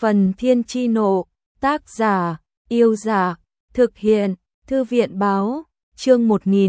Phần Thiên Chi Nộ, tác giả, Yêu Giả, thực hiện, Thư viện Báo, chương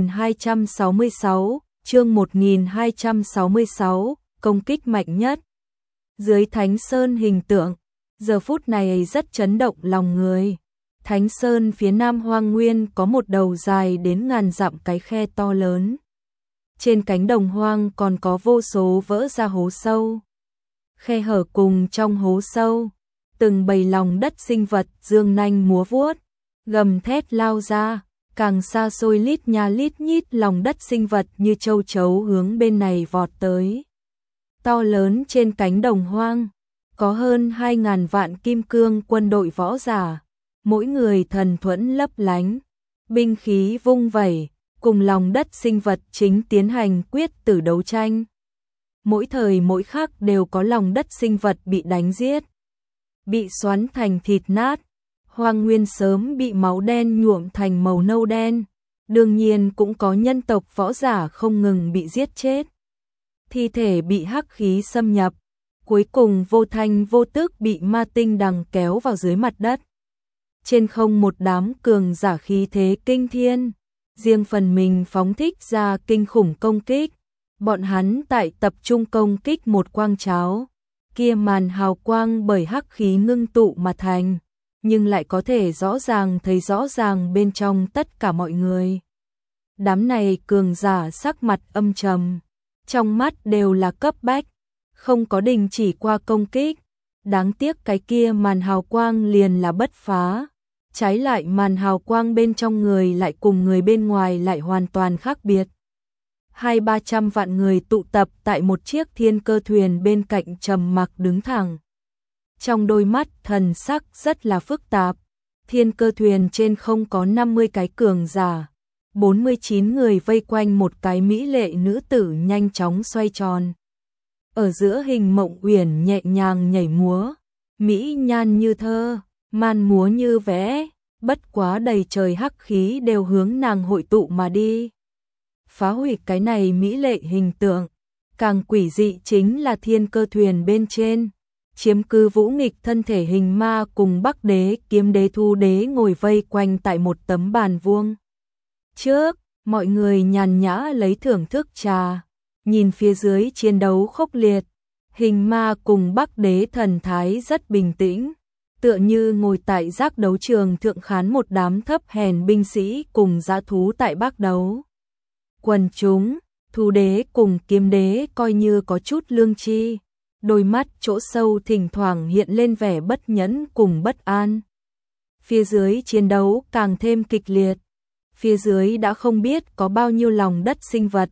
1266, công kích mạnh nhất. Dưới Thánh Sơn hình tượng, giờ phút này rất chấn động lòng người. Thánh Sơn phía nam hoang nguyên có một đầu dài đến ngàn dặm cái khe to lớn. Trên cánh đồng hoang còn có vô số vỡ ra hố sâu. Khe hở cùng trong hố sâu, từng bầy lòng đất sinh vật dương nanh múa vuốt, gầm thét lao ra, càng xa xôi lít nha lít nhít lòng đất sinh vật như châu chấu hướng bên này vọt tới. To lớn trên cánh đồng hoang, có hơn 2.000 vạn kim cương quân đội võ giả, mỗi người thần thuẫn lấp lánh, binh khí vung vẩy, cùng lòng đất sinh vật chính tiến hành quyết tử đấu tranh. Mỗi thời mỗi khắc đều có lòng đất sinh vật bị đánh giết, bị xoắn thành thịt nát, hoang nguyên sớm bị máu đen nhuộm thành màu nâu đen, đương nhiên cũng có nhân tộc võ giả không ngừng bị giết chết. Thi thể bị hắc khí xâm nhập, cuối cùng vô thanh vô tức bị ma tinh đằng kéo vào dưới mặt đất. Trên không một đám cường giả khí thế kinh thiên, riêng phần mình phóng thích ra kinh khủng công kích. Bọn hắn tại tập trung công kích một quang cháo, kia màn hào quang bởi hắc khí ngưng tụ mà thành, nhưng lại có thể rõ ràng thấy rõ ràng bên trong tất cả mọi người. Đám này cường giả sắc mặt âm trầm, trong mắt đều là cấp bách, không có đình chỉ qua công kích. Đáng tiếc cái kia màn hào quang liền là bất phá, trái lại màn hào quang bên trong người lại cùng người bên ngoài lại hoàn toàn khác biệt. 200-300 vạn người tụ tập tại một chiếc thiên cơ thuyền bên cạnh trầm mặc đứng thẳng. Trong đôi mắt thần sắc rất là phức tạp, thiên cơ thuyền trên không có 50 cái cường giả, 49 người vây quanh một cái mỹ lệ nữ tử nhanh chóng xoay tròn. Ở giữa hình mộng uyển nhẹ nhàng nhảy múa, mỹ nhan như thơ, man múa như vẽ, bất quá đầy trời hắc khí đều hướng nàng hội tụ mà đi. Phá hủy cái này mỹ lệ hình tượng, càng quỷ dị chính là thiên cơ thuyền bên trên, chiếm cư vũ nghịch thân thể hình ma cùng Bắc Đế, Kiếm Đế, Thu Đế ngồi vây quanh tại một tấm bàn vuông. Trước, mọi người nhàn nhã lấy thưởng thức trà, nhìn phía dưới chiến đấu khốc liệt, hình ma cùng Bắc Đế thần thái rất bình tĩnh, tựa như ngồi tại giác đấu trường thượng khán một đám thấp hèn binh sĩ cùng dã thú tại bác đấu. Quần chúng, Thu Đế cùng Kiếm Đế coi như có chút lương tri, đôi mắt chỗ sâu thỉnh thoảng hiện lên vẻ bất nhẫn cùng bất an. Phía dưới chiến đấu càng thêm kịch liệt, phía dưới đã không biết có bao nhiêu lòng đất sinh vật.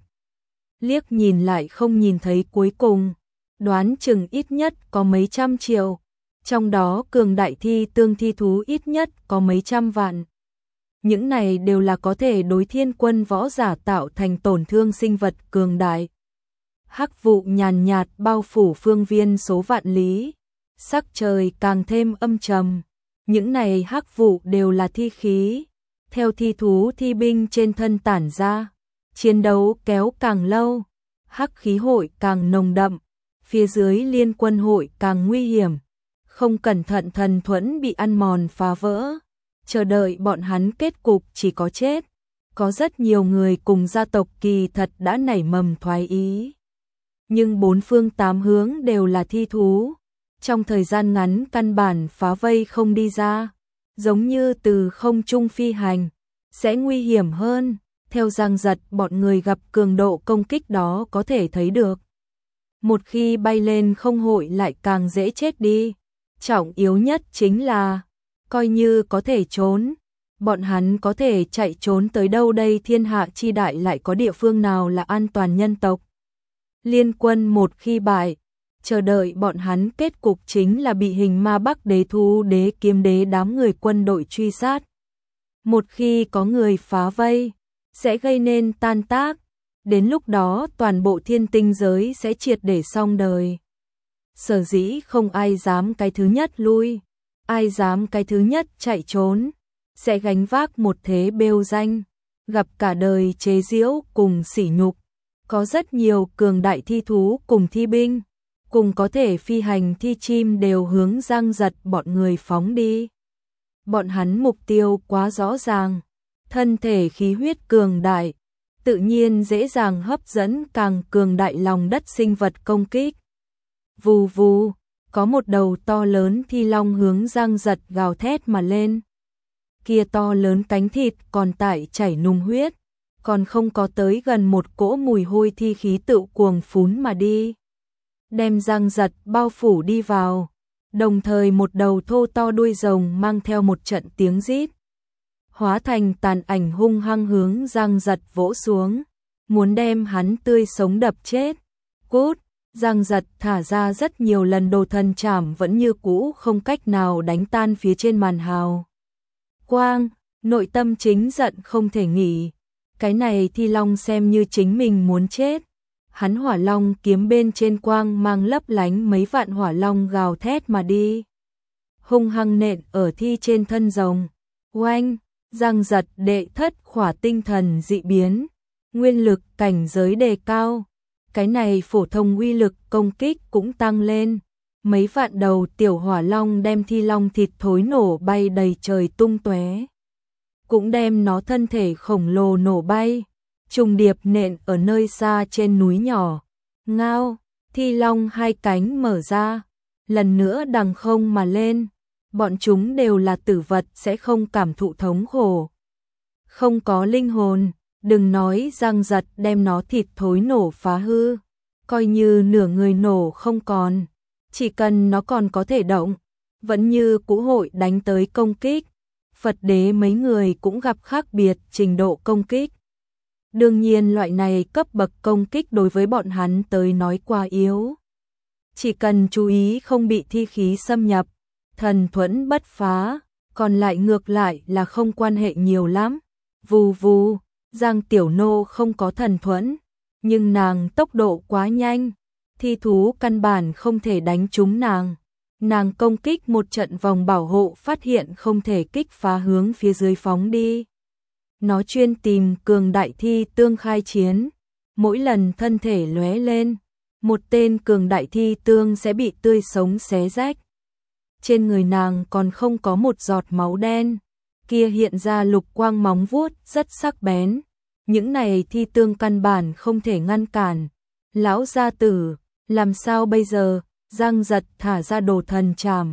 Liếc nhìn lại không nhìn thấy cuối cùng, đoán chừng ít nhất có mấy trăm triệu, trong đó cường đại thi tương thi thú ít nhất có mấy trăm vạn. Những này đều là có thể đối thiên quân võ giả tạo thành tổn thương sinh vật cường đại. Hắc vụ nhàn nhạt bao phủ phương viên số vạn lý, sắc trời càng thêm âm trầm. Những này hắc vụ đều là thi khí, theo thi thú thi binh trên thân tản ra. Chiến đấu kéo càng lâu, hắc khí hội càng nồng đậm, phía dưới liên quân hội càng nguy hiểm. Không cẩn thận thần thuẫn bị ăn mòn phá vỡ, chờ đợi bọn hắn kết cục chỉ có chết. Có rất nhiều người cùng gia tộc kỳ thật đã nảy mầm thoái ý. Nhưng bốn phương tám hướng đều là thi thú, trong thời gian ngắn căn bản phá vây không đi ra, giống như từ không trung phi hành, sẽ nguy hiểm hơn. Theo Giang Giật bọn người gặp cường độ công kích đó có thể thấy được. Một khi bay lên không hội lại càng dễ chết đi. Trọng yếu nhất chính là, coi như có thể trốn, bọn hắn có thể chạy trốn tới đâu đây, thiên hạ chi đại lại có địa phương nào là an toàn nhân tộc. Liên quân một khi bại, chờ đợi bọn hắn kết cục chính là bị hình ma Bắc Đế, Thu Đế, Kiếm Đế đám người quân đội truy sát. Một khi có người phá vây, sẽ gây nên tan tác, đến lúc đó toàn bộ thiên tinh giới sẽ triệt để xong đời. Sở dĩ không ai dám cái thứ nhất lui, ai dám cái thứ nhất chạy trốn, sẽ gánh vác một thế bêu danh, gặp cả đời chế giễu cùng sỉ nhục. Có rất nhiều cường đại thi thú cùng thi binh, cùng có thể phi hành thi chim đều hướng Giang Giật bọn người phóng đi. Bọn hắn mục tiêu quá rõ ràng, thân thể khí huyết cường đại, tự nhiên dễ dàng hấp dẫn càng cường đại lòng đất sinh vật công kích. Vù vù, có một đầu to lớn thi long hướng Giang Giật gào thét mà lên. Kia to lớn cánh thịt còn tại chảy nung huyết, còn không có tới gần một cỗ mùi hôi thi khí tự cuồng phún mà đi. Đem Giang Giật bao phủ đi vào, đồng thời một đầu thô to đuôi rồng mang theo một trận tiếng rít, hóa thành tàn ảnh hung hăng hướng Giang Giật vỗ xuống, muốn đem hắn tươi sống đập chết. Cút! Giang Giật thả ra rất nhiều lần đồ thần trảm vẫn như cũ không cách nào đánh tan phía trên màn hào quang, nội tâm chính giận không thể nghỉ. Cái này thi long xem như chính mình muốn chết. Hắn hỏa long kiếm bên trên quang mang lấp lánh mấy vạn hỏa long gào thét mà đi, hung hăng nện ở thi trên thân rồng. Oanh! Giang Giật đệ thất khỏa tinh thần dị biến, nguyên lực cảnh giới đề cao. Cái này phổ thông uy lực công kích cũng tăng lên. Mấy vạn đầu tiểu hỏa long đem thi long thịt thối nổ bay đầy trời tung tóe, cũng đem nó thân thể khổng lồ nổ bay, trùng điệp nện ở nơi xa trên núi nhỏ. Ngao! Thi long hai cánh mở ra, lần nữa đằng không mà lên. Bọn chúng đều là tử vật, sẽ không cảm thụ thống khổ, không có linh hồn. Đừng nói Giang Giật đem nó thịt thối nổ phá hư, coi như nửa người nổ không còn, chỉ cần nó còn có thể động, vẫn như cũ hội đánh tới công kích. Phật đế mấy người cũng gặp khác biệt trình độ công kích. Đương nhiên loại này cấp bậc công kích đối với bọn hắn tới nói quá yếu. Chỉ cần chú ý không bị thi khí xâm nhập, thần thuẫn bất phá, còn lại ngược lại là không quan hệ nhiều lắm. Vù vù! Giang Tiểu Nô không có thần thuẫn, nhưng nàng tốc độ quá nhanh, thi thú căn bản không thể đánh trúng nàng. Nàng công kích một trận vòng bảo hộ phát hiện không thể kích phá hướng phía dưới phóng đi. Nó chuyên tìm cường đại thi tương khai chiến, mỗi lần thân thể lóe lên, một tên cường đại thi tương sẽ bị tươi sống xé rách. Trên người nàng còn không có một giọt máu đen, kia hiện ra lục quang móng vuốt rất sắc bén. Những này thi tương căn bản không thể ngăn cản. Lão gia tử, làm sao bây giờ? Giang Giật thả ra đồ thần trảm,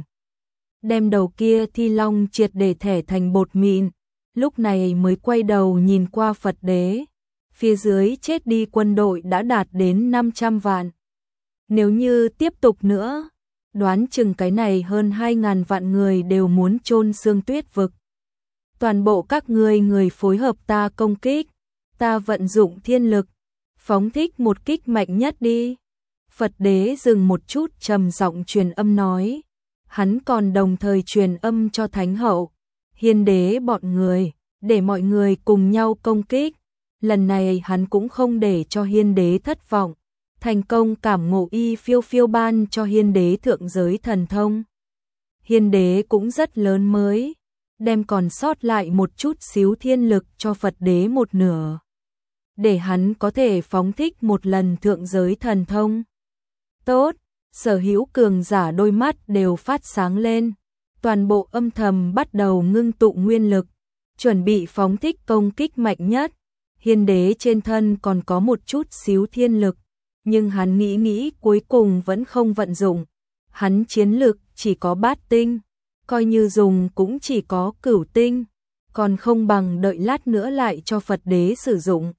đem đầu kia thi long triệt để thẻ thành bột mịn, lúc này mới quay đầu nhìn qua Phật đế. Phía dưới chết đi quân đội đã đạt đến 500 vạn. Nếu như tiếp tục nữa, đoán chừng cái này hơn 2.000 vạn người đều muốn chôn xương tuyết vực. Toàn bộ các người phối hợp ta công kích, ta vận dụng thiên lực, phóng thích một kích mạnh nhất đi. Phật đế dừng một chút trầm giọng truyền âm nói, hắn còn đồng thời truyền âm cho Thánh hậu, Hiên đế bọn người, để mọi người cùng nhau công kích. Lần này hắn cũng không để cho Hiên đế thất vọng, thành công cảm ngộ y phiêu phiêu ban cho Hiên đế thượng giới thần thông. Hiên đế cũng rất lớn mới, đem còn sót lại một chút xíu thiên lực cho Phật đế một nửa, để hắn có thể phóng thích một lần thượng giới thần thông. Tốt, sở hữu cường giả đôi mắt đều phát sáng lên, toàn bộ âm thầm bắt đầu ngưng tụ nguyên lực, chuẩn bị phóng thích công kích mạnh nhất. Hiên đế trên thân còn có một chút xíu thiên lực, nhưng hắn nghĩ cuối cùng vẫn không vận dụng. Hắn chiến lực chỉ có bát tinh, coi như dùng cũng chỉ có cửu tinh, còn không bằng đợi lát nữa lại cho Phật đế sử dụng.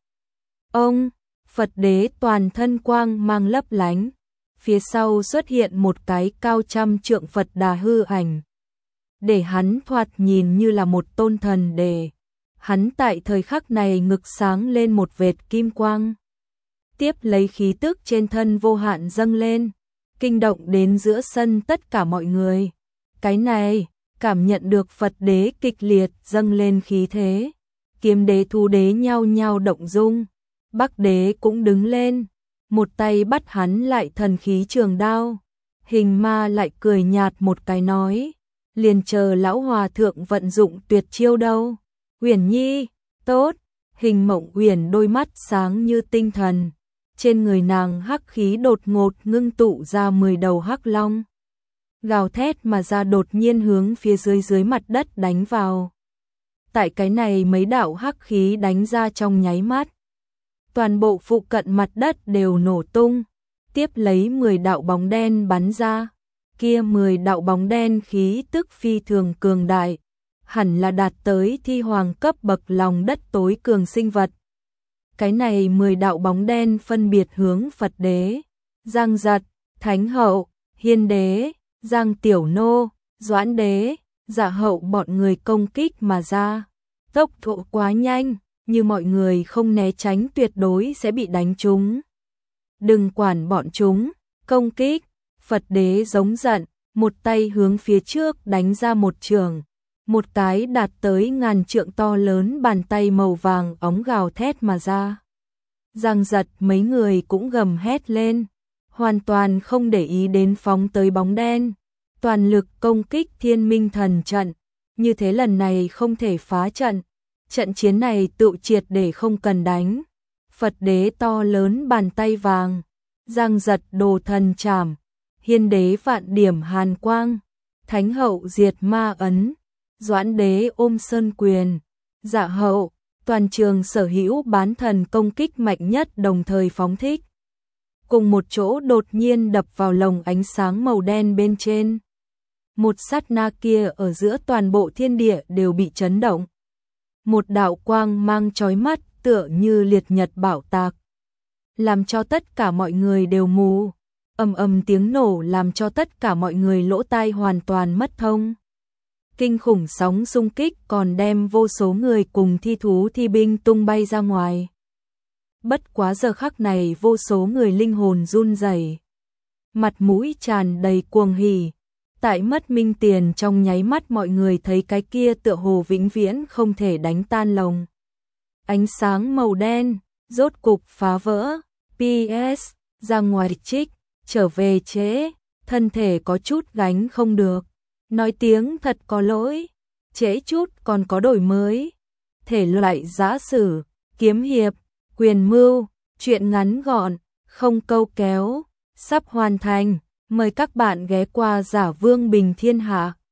Ông, Phật đế toàn thân quang mang lấp lánh, phía sau xuất hiện một cái cao trăm trượng Phật Đà hư ảnh, để hắn thoạt nhìn như là một tôn thần đề. Hắn tại thời khắc này ngực sáng lên một vệt kim quang, tiếp lấy khí tức trên thân vô hạn dâng lên, kinh động đến giữa sân tất cả mọi người. Cái này, cảm nhận được Phật đế kịch liệt dâng lên khí thế, Kiếm đế Thu đế nhao nhao động dung, Bắc đế cũng đứng lên, một tay bắt hắn lại thần khí trường đao. Hình ma lại cười nhạt một cái nói, liền chờ lão hòa thượng vận dụng tuyệt chiêu đâu. Uyển Nhi, tốt. Hình Mộng Uyển đôi mắt sáng như tinh thần, trên người nàng hắc khí đột ngột ngưng tụ ra 10 đầu hắc long. Gào thét mà ra đột nhiên hướng phía dưới mặt đất đánh vào. Tại cái này mấy đạo hắc khí đánh ra trong nháy mắt. Toàn bộ phụ cận mặt đất đều nổ tung, tiếp lấy 10 đạo bóng đen bắn ra. Kia 10 đạo bóng đen khí tức phi thường cường đại, hẳn là đạt tới thi hoàng cấp bậc lòng đất tối cường sinh vật. Cái này 10 đạo bóng đen phân biệt hướng Phật đế, Giang Giật, Thánh hậu, Hiên đế, Giang tiểu nô, Doãn đế, Dạ hậu bọn người công kích mà ra. Tốc độ quá nhanh, như mọi người không né tránh tuyệt đối sẽ bị đánh trúng. Đừng quản bọn chúng, công kích. Phật đế giống giận, một tay hướng phía trước đánh ra một trường. Một cái đạt tới ngàn trượng to lớn bàn tay màu vàng óng gào thét mà ra. Giang Giật mấy người cũng gầm hét lên, hoàn toàn không để ý đến phóng tới bóng đen. Toàn lực công kích Thiên Minh Thần trận, như thế lần này không thể phá trận. Trận chiến này tự triệt để không cần đánh. Phật đế to lớn bàn tay vàng, Giang Giật đồ thần trảm, Hiên đế vạn điểm hàn quang, Thánh hậu diệt ma ấn, Doãn đế ôm sơn quyền, Dạ hậu, toàn trường sở hữu bán thần công kích mạnh nhất đồng thời phóng thích. Cùng một chỗ đột nhiên đập vào lồng ánh sáng màu đen bên trên. Một sát na kia ở giữa toàn bộ thiên địa đều bị chấn động. Một đạo quang mang chói mắt tựa như liệt nhật bảo tạc, làm cho tất cả mọi người đều mù. Ầm ầm tiếng nổ làm cho tất cả mọi người lỗ tai hoàn toàn mất thông. Kinh khủng sóng xung kích còn đem vô số người cùng thi thú thi binh tung bay ra ngoài. Bất quá giờ khắc này vô số người linh hồn run rẩy, mặt mũi tràn đầy cuồng hỉ. Tại mất minh tiền trong nháy mắt mọi người thấy cái kia tựa hồ vĩnh viễn không thể đánh tan lồng ánh sáng màu đen, rốt cục phá vỡ. PS, ra ngoài trích, trở về trễ, thân thể có chút gánh không được. Nói tiếng thật có lỗi, trễ chút còn có đổi mới. Thể loại giã sử, kiếm hiệp, quyền mưu, truyện ngắn gọn, không câu kéo, sắp hoàn thành. Mời các bạn ghé qua Giả Vương Bình Thiên Hạ.